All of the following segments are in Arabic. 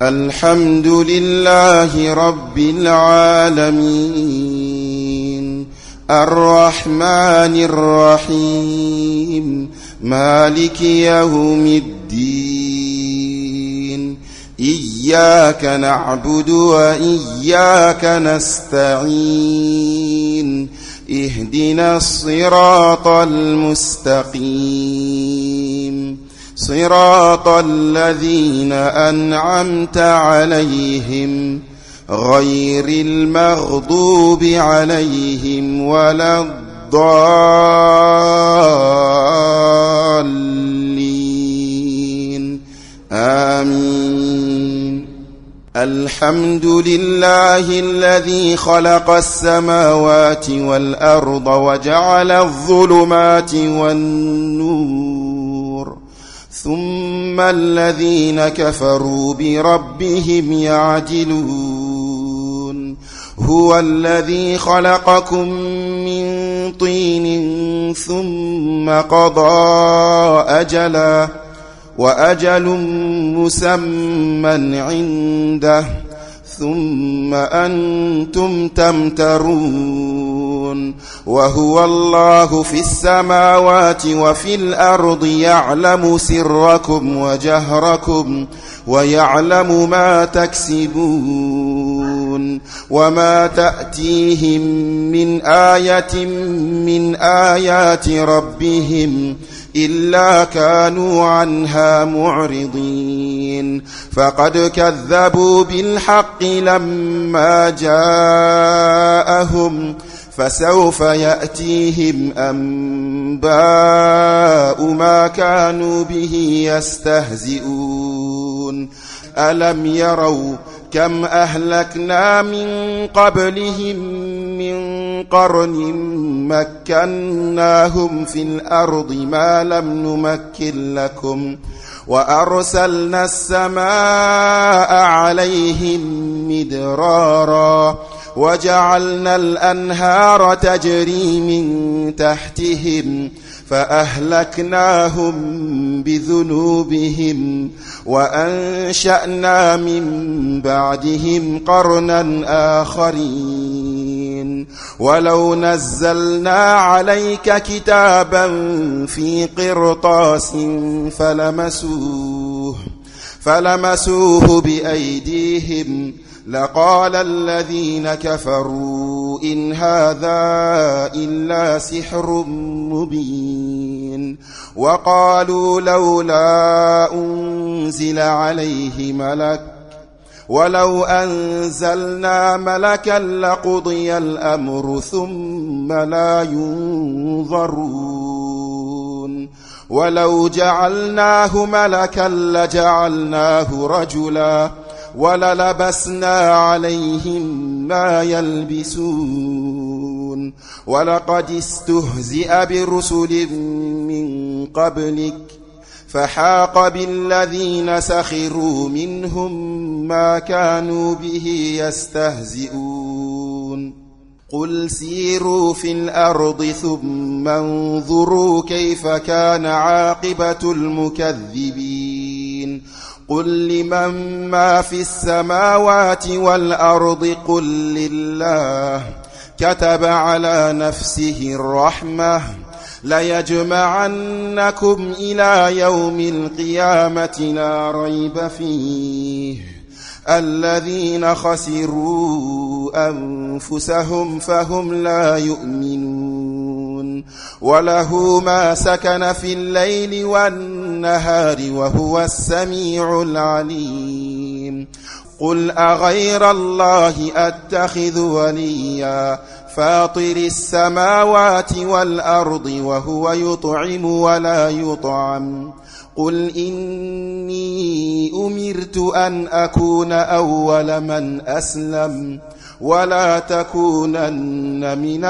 الحمد لله رب العالمين الرحمن الرحيم مالك يوم الدين إياك نعبد وإياك نستعين اهدنا الصراط المستقيم صراط الذين أنعمت عليهم غير المغضوب عليهم ولا الضالين آمين. الحمد لله الذي خلق السماوات والأرض وجعل الظلمات والنور ثم الذين كفروا بربهم يعدلون. هو الذي خلقكم من طين ثم قضى أجلا وأجل مسمى عنده ثم أنتم تمترون. وهو الله في السماوات وفي الأرض يعلم سركم وجهركم ويعلم ما تكسبون. وما تأتيهم من آية من آيات ربهم إلا كانوا عنها معرضين. فقد كذبوا بالحق لما جاءهم فسوف يأتيهم أنباء ما كانوا به يستهزئون. ألم يروا كم أهلكنا من قبلهم من قرن مكناهم في الأرض ما لم نمكن لكم وأرسلنا السماء عليهم مدرارا وجعلنا الأنهار تجري من تحتهم فأهلكناهم بذنوبهم وأنشأنا من بعدهم قرنا آخرين. ولو نزلنا عليك كتابا في قرطاس فلمسوه بأيديهم لقال الذين كفروا إن هذا إلا سحر مبين. وقالوا لولا أنزل عليه ملك ولو أنزلنا ملكا لقضي الأمر ثم لا ينظرون. ولو جعلناه ملكا لجعلناه رجلا وللبسنا عليهم ما يلبسون. ولقد استهزئ برسل من قبلك فحاق بالذين سخروا منهم ما كانوا به يستهزئون. قل سيروا في الأرض ثم انظروا كيف كان عاقبة المكذبين. قل لمن ما في السماوات والأرض قل لله كتب على نفسه الرحمة ليجمعنكم إلى يوم القيامة لا ريب فيه الذين خسروا أنفسهم فهم لا يؤمنون. وله ما سكن في الليل والنهار وهو السميع العليم. قل أغير الله أتخذ وليا فاطر السماوات والأرض وهو يطعم ولا يطعم. قل إني أمرت أن أكون أول من أسلم ولا تكونن من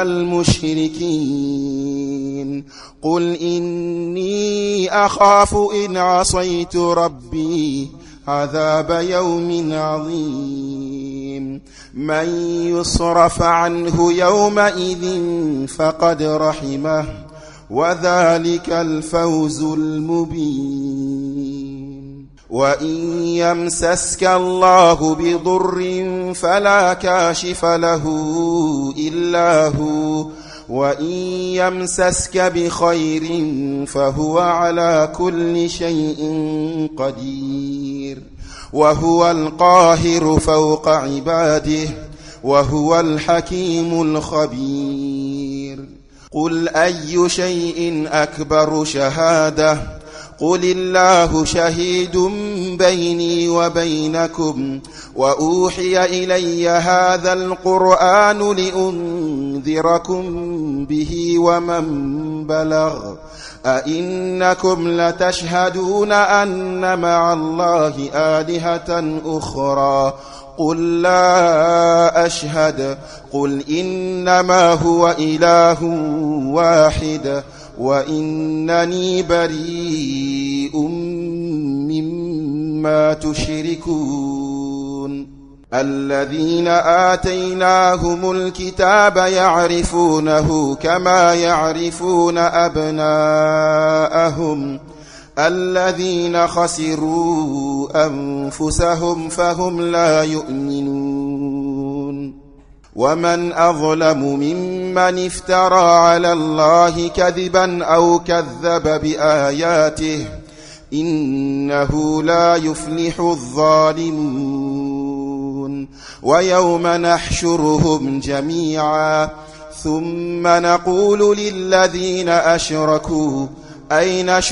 المشركين. قل إني أخاف إن عصيت ربي عذاب يوم عظيم. من يصرف عنه يومئذ فقد رحمه وذلك الفوز المبين. وإن يمسسك الله بضر فلا كاشف له إلا هو وإن يمسسك بخير فهو على كل شيء قدير وهو القاهر فوق عباده وهو الحكيم الخبير قل أي شيء أكبر شهادة قل الله شهيد بيني وبينكم وأوحي إلي هذا القرآن لأنذركم به ومن بلغ أئنكم لتشهدون أن مع الله آلهة أخرى قل لا أشهد قل إنما هو إله واحد وإنني بريء مما تشركون الذين آتيناهم الكتاب يعرفونه كما يعرفون أبناءهم الذين خسروا أنفسهم فهم لا يؤمنون ومن أظلم ممن افترى على الله كذبا أو كذب بآياته إنه لا يفلح الظالمون ويوم نحشرهم جميعا ثم نقول للذين أشركوا أين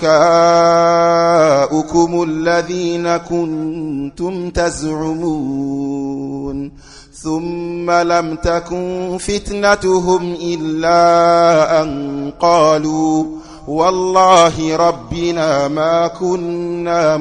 شركاؤكم الذين كنتم تزعمون ثم لم تكن فتنتهم إلا أن قالوا والله ربنا ما كنا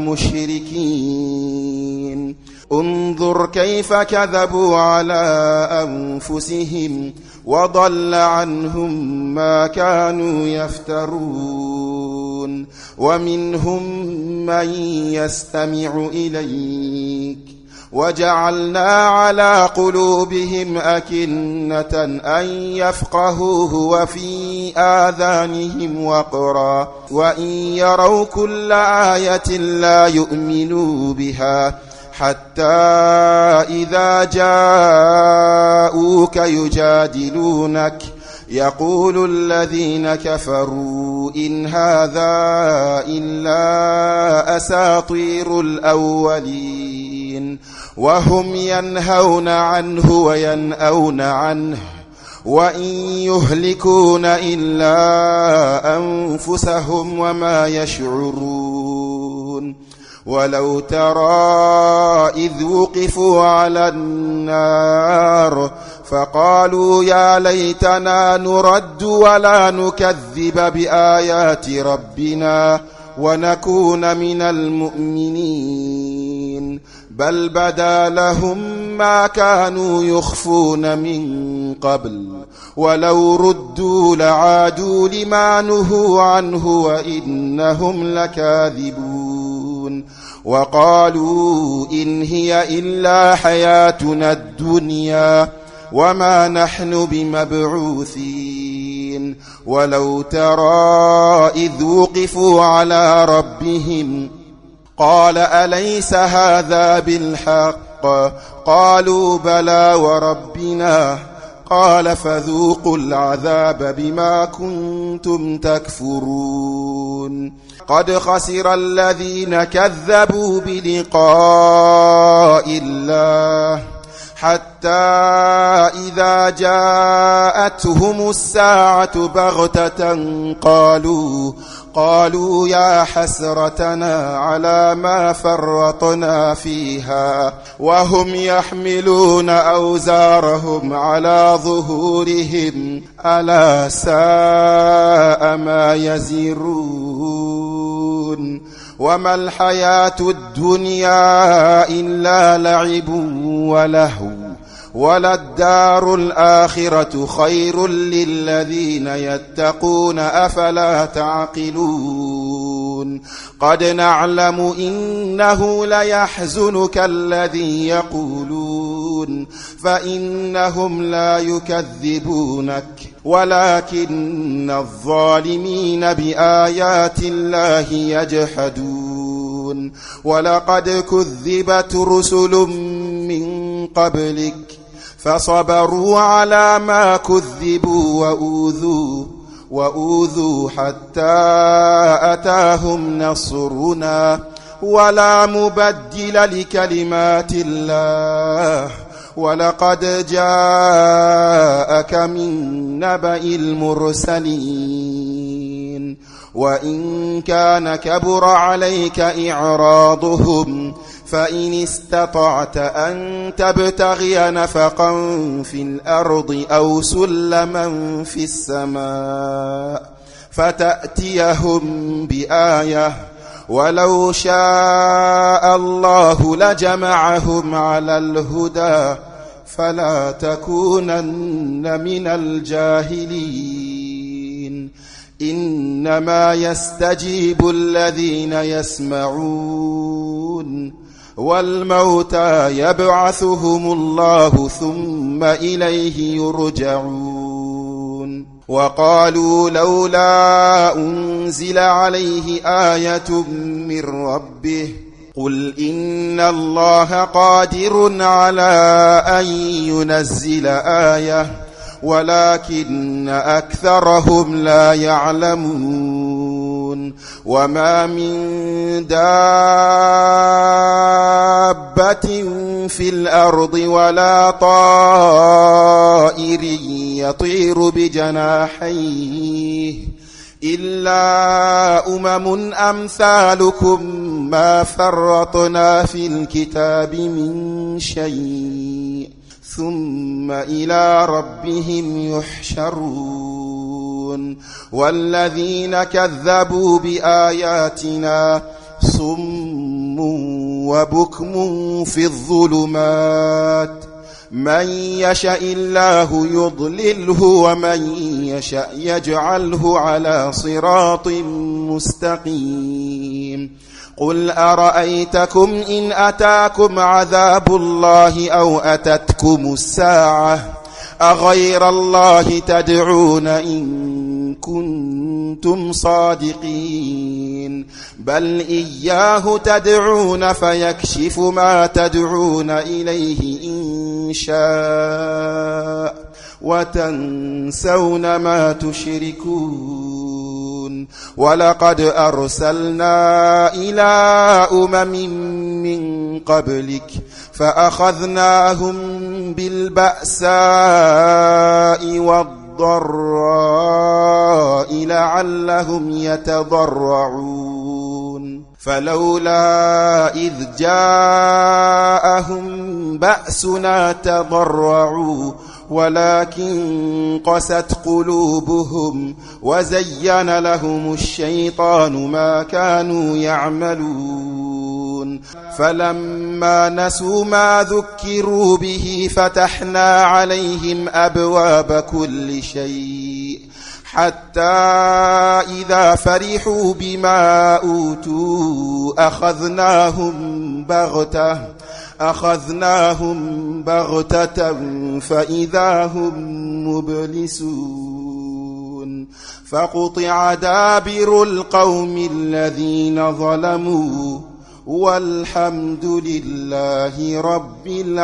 مشركين انظر كيف كذبوا على أنفسهم وضل عنهم ما كانوا يفترون ومنهم من يستمع إليك وجعلنا على قلوبهم أكنة أن يفقهوه وفي آذانهم وقرا وإن يروا كل آية لا يؤمنوا بها حتى إذا جاءوك يجادلونك يقول الذين كفروا إن هذا إلا أساطير الأولين وهم ينهون عنه وينأون عنه وإن يهلكون إلا أنفسهم وما يشعرون ولو ترى إذ وقفوا على النار فقالوا يا ليتنا نرد ولا نكذب بآيات ربنا ونكون من المؤمنين بل بدا لهم ما كانوا يخفون من قبل ولو ردوا لعادوا لما نهوا عنه وإنهم لكاذبون وقالوا إن هي إلا حياتنا الدنيا وما نحن بمبعوثين ولو ترى إذ وقفوا على ربهم قال أليس هذا بالحق قالوا بلى وربنا قال فذوقوا العذاب بما كنتم تكفرون قد خسر الذين كذبوا بلقاء الله حتى إذا جاءتهم الساعة بغتة قالوا يا حسرتنا على ما فرطنا فيها وهم يحملون أوزارهم على ظهورهم ألا ساء ما يزرون وما الحياة الدنيا إلا لعب ولهو وللدار الآخرة خير للذين يتقون أفلا تعقلون قد نعلم إنه ليحزنك الذي يقولون فإنهم لا يكذبونك ولكن الظالمين بآيات الله يجحدون يعملون ولقد كذبت رسل من قبلك فصبروا على ما كذبوا وأوذوا حتى أتاهم نصرنا ولا مبدل لكلمات الله ولقد جاءك من نبأ المرسلين وإن كان كبر عليك إعراضهم فإن استطعت أن تبتغي نفقا في الأرض أو سلما في السماء فتأتيهم بآية ولو شاء الله لجمعهم على الهدى فلا تكونن من الجاهلين إنما يستجيب الذين يسمعون والموتى يبعثهم الله ثم إليه يرجعون وقالوا لولا أنزل عليه آية من ربه قل إن الله قادر على أن ينزل آية ولكن أكثرهم لا يعلمون وما من دابة في الأرض ولا طائر يطير بجناحيه إلا أمم أمثالكم ما فرطنا في الكتاب من شيء ثم إلى ربهم يحشرون والذين كذبوا بآياتنا صم وبكم في الظلمات من يشاء الله يضلله ومن يشاء يجعله على صراط مستقيم قل أرأيتكم إن أتاكم عذاب الله أو أتتكم الساعة أغير الله تدعون إن كنتم صادقين بل إياه تدعون فيكشف ما تدعون إليه إن شاء وتنسون ما تشركون ولقد أرسلنا إلى أمم من قبلك فأخذناهم بالبأساء والضراء لعلهم يتضرعون فلولا إذ جاءهم بأسنا تضرعوا ولكن قست قلوبهم وزين لهم الشيطان ما كانوا يعملون فلما نسوا ما ذكروا به فتحنا عليهم أبواب كل شيء حتى إذا فرحوا بما أوتوا أخذناهم بغتة فإذا هم مبلسون فقطع دابر القوم الذين ظلموا والحمد لله رب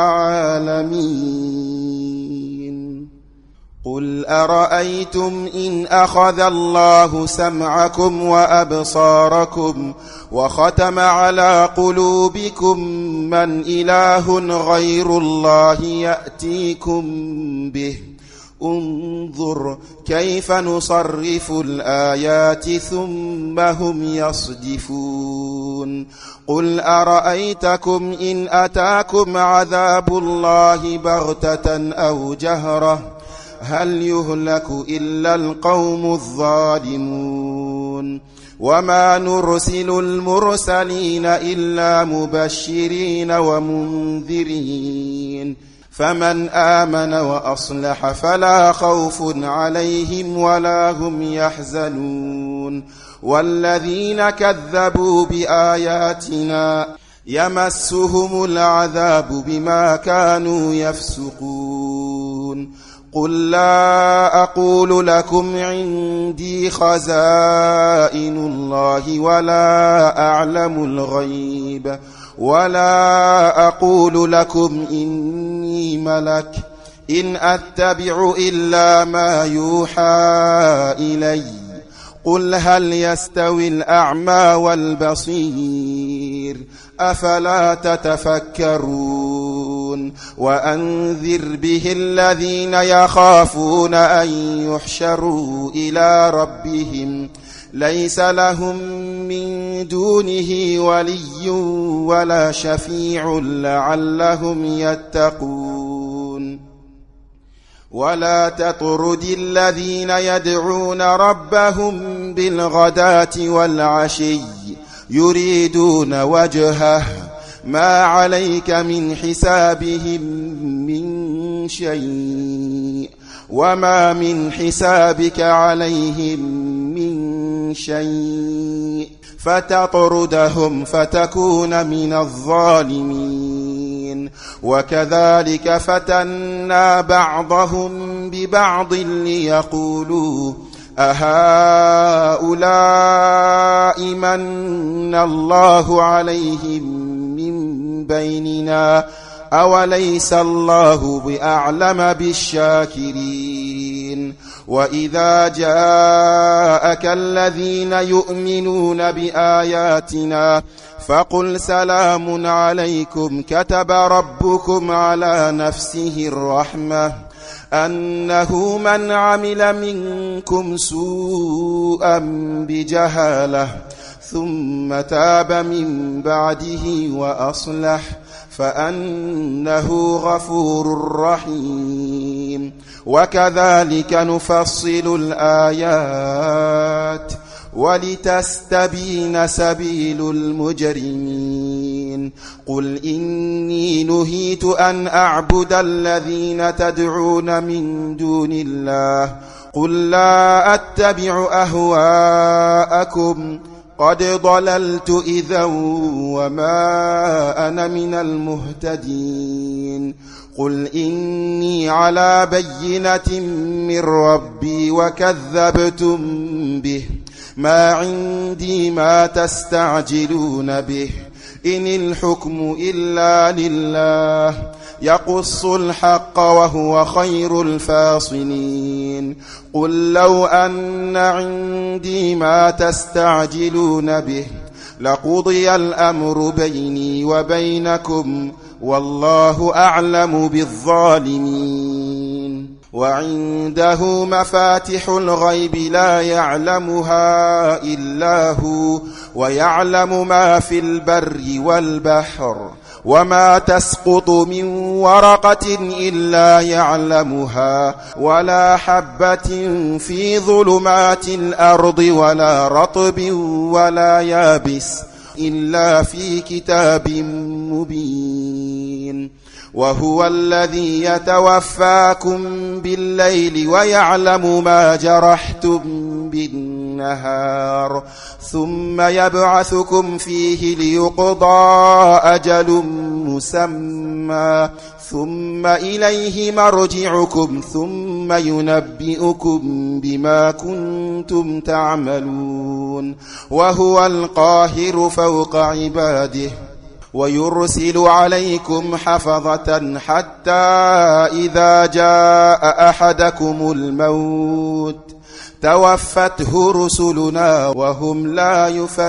العالمين قل أرأيتم إن أخذ الله سمعكم وأبصاركم وختم على قلوبكم من إله غير الله يأتيكم به انظر كيف نصرف الآيات ثم هم يصدفون قل أرأيتكم إن أتاكم عذاب الله بغتة أو جهرة هل يهلك إلا القوم الظالمون وما نرسل المرسلين إلا مبشرين ومنذرين فمن آمن وأصلح فلا خوف عليهم ولا هم يحزنون والذين كذبوا بآياتنا يمسهم العذاب بما كانوا يفسقون قل لا أقول لكم عندي خزائن الله ولا أعلم الغيب ولا أقول لكم إني ملك إن أتبع إلا ما يوحى إلي قل هل يستوي الأعمى والبصير أفلا تتفكرون وأنذر به الذين يخافون أن يحشروا إلى ربهم ليس لهم من دونه ولي ولا شفيع لعلهم يتقون ولا تطرد الذين يدعون ربهم بالغداة والعشي يريدون وجهه ما عليك من حسابهم من شيء وما من حسابك عليهم من شيء فتطردهم فتكون من الظالمين وكذلك فتنا بعضهم ببعض ليقولوا أهؤلاء من الله عليهم من بيننا أوليس الله بأعلم بالشاكرين وإذا جاءك الذين يؤمنون بآياتنا فقل سلام عليكم كتب ربكم على نفسه الرحمة أنه من عمل منكم سوءا بجهالة ثم تاب من بعده وأصلح فأنه غفور رحيم وكذلك نفصل الآيات ولتستبين سبيل المجرمين قل إني نهيت أن أعبد الذين تدعون من دون الله قل لا أتبع أهواءكم قد ضللت إذا وما أنا من المهتدين قل إني على بينة من ربي وكذبتم به ما عندي ما تستعجلون به إن الحكم إلا لله يقص الحق وهو خير الفاصلين قل لو أن عندي ما تستعجلون به لقضي الأمر بيني وبينكم والله أعلم بالظالمين وعنده مفاتح الغيب لا يعلمها إلا هو ويعلم ما في البر والبحر وما تسقط من ورقة إلا يعلمها ولا حبة في ظلمات الأرض ولا رطب ولا يابس إلا في كتاب مبين وهو الذي يتوفاكم بالليل ويعلم ما جرحتم بالنهار ثم يبعثكم فيه ليقضى أجل مسمى ثم إليه مرجعكم ثم ينبئكم بما كنتم تعملون وهو القاهر فوق عباده ويرسل عليكم حفظة حتى إذا جاء أحدكم الموت توفته رسلنا وهم لا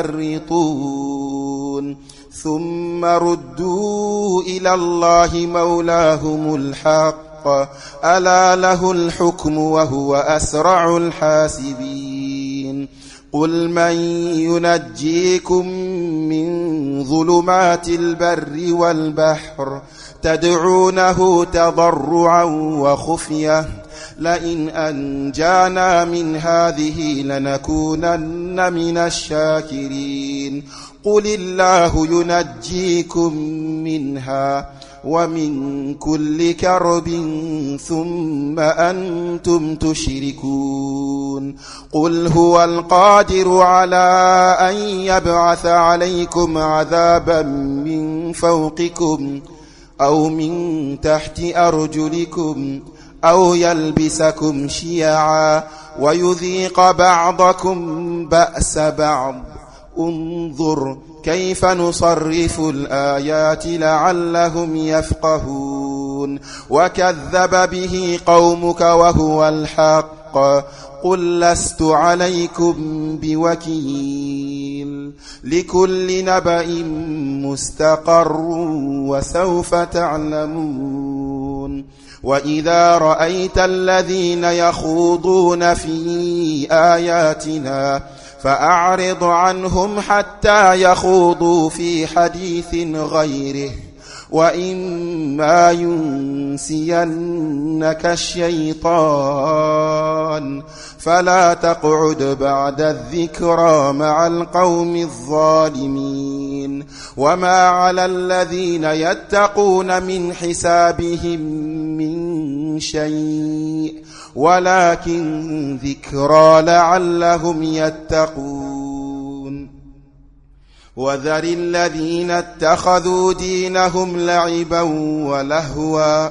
يفرطون ثم ردوا إلى الله مولاهم الحق ألا له الحكم وهو أسرع الحاسبين قل من ينجيكم من ظلمات البر والبحر تدعونه تضرعا وخفية لئن أنجانا من هذه لنكونن من الشاكرين قل الله ينجيكم منها ومن كل كرب ثم أنتم تشركون قل هو القادر على أن يبعث عليكم عذابا من فوقكم أو من تحت أرجلكم أو يلبسكم شيعا ويذيق بعضكم بأس بعض انظر كيف نصرف الآيات لعلهم يفقهون وكذب به قومك وهو الحق قل لست عليكم بوكيل لكل نبأ مستقر وسوف تعلمون وإذا رأيت الذين يخوضون في آياتنا فأعرض عنهم حتى يخوضوا في حديث غيره وإما ينسينك الشيطان فلا تقعد بعد الذكرى مع القوم الظالمين وما على الذين يتقون من حسابهم من شيء ولكن ذكرى لعلهم يتقون وذر الذين اتخذوا دينهم لعبا ولهوا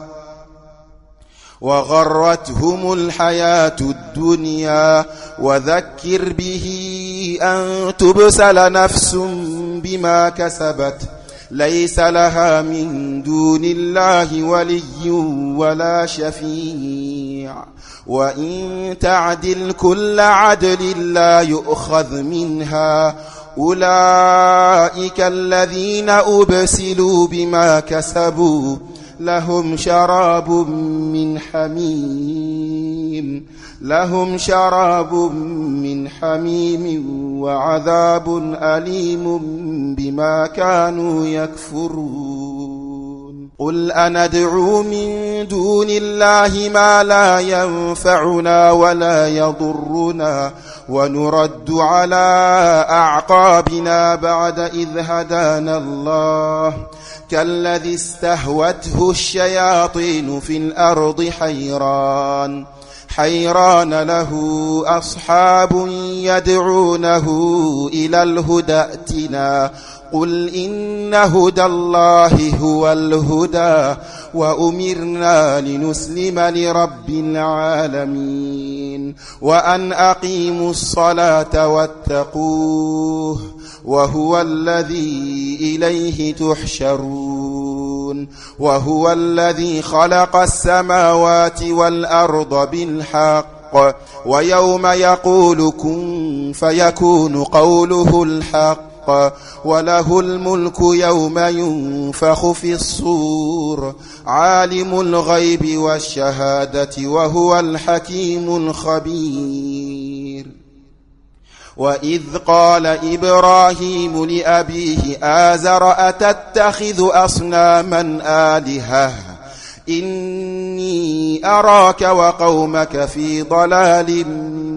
وغرتهم الحياة الدنيا وذكر به أن تبسل نفس بما كسبت ليس لها من دون الله ولي ولا شفيع وإن تعدل كل عدل لا يؤخذ منها أولئك الذين أبسلوا بما كسبوا لهم شراب من حميم وعذاب أليم بما كانوا يكفرون قل أندعو من دون الله ما لا ينفعنا ولا يضرنا ونرد على أعقابنا بعد إذ هدانا الله كالذي استهوته الشياطين في الأرض حيران له أصحاب يدعونه إلى الهدى ائتنا قل إن هدى الله هو الهدى وأمرنا لنسلم لرب العالمين وأن أقيموا الصلاة واتقوه وهو الذي إليه تحشرون وهو الذي خلق السماوات والأرض بالحق ويوم يقول كن فيكون قوله الحق وله الملك يوم ينفخ في الصور عالم الغيب والشهادة وهو الحكيم الخبير وإذ قال إبراهيم لأبيه آزر أتتخذ أصناما آلهة إني أراك وقومك في ضلال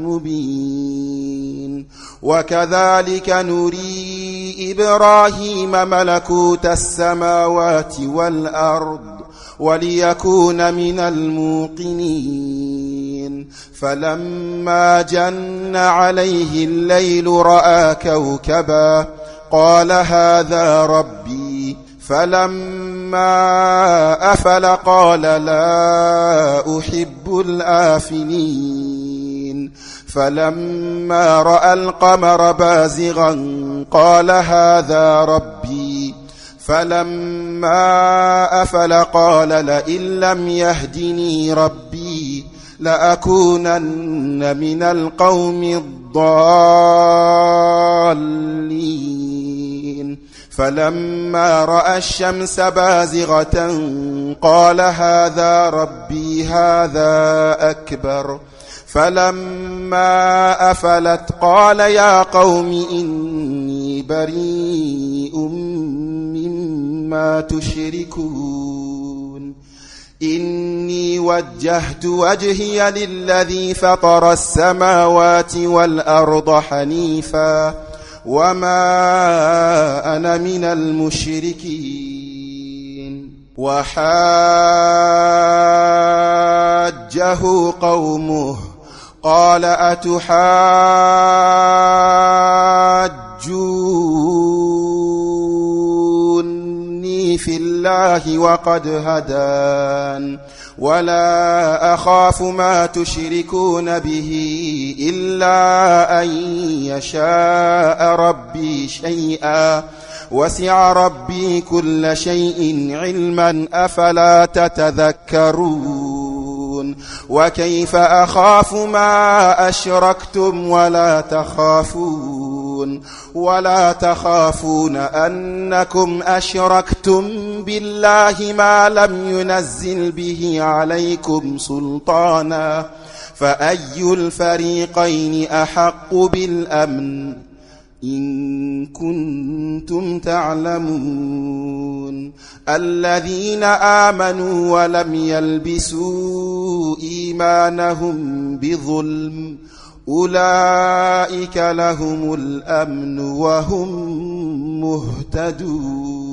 مبين وكذلك نري إبراهيم ملكوت السماوات والأرض وليكون من الموقنين فلما جن عليه الليل رأى كوكبا قال هذا ربي فلما أفل قال لا أحب الآفلين فلما رأى القمر بازغا قال هذا ربي فلما أفل قال لئن لم يهدني ربي لأكونن من القوم الضالين فلما رأى الشمس بازغة قال هذا ربي هذا أكبر فلما أفلت قال يا قوم إني بريء مما تشركون إني وجهت وجهي للذي فطر السماوات والأرض حنيفا وما أنا من المشركين وحاجه قومه قال أتحاجوني في الله الله وقد هدان ولا أخاف ما تشركون به إلا أن يشاء ربي شيئا وسع ربي كل شيء علما أفلا تتذكرون وكيف أخاف ما أشركتم ولا تخافون أنكم أشركتم بالله ما لم ينزل به عليكم سلطانا فأي الفريقين أحق بالأمن إن كنتم تعلمون الذين آمنوا ولم يلبسوا إيمانهم بظلم أولئك لهم الأمن وهم مهتدون.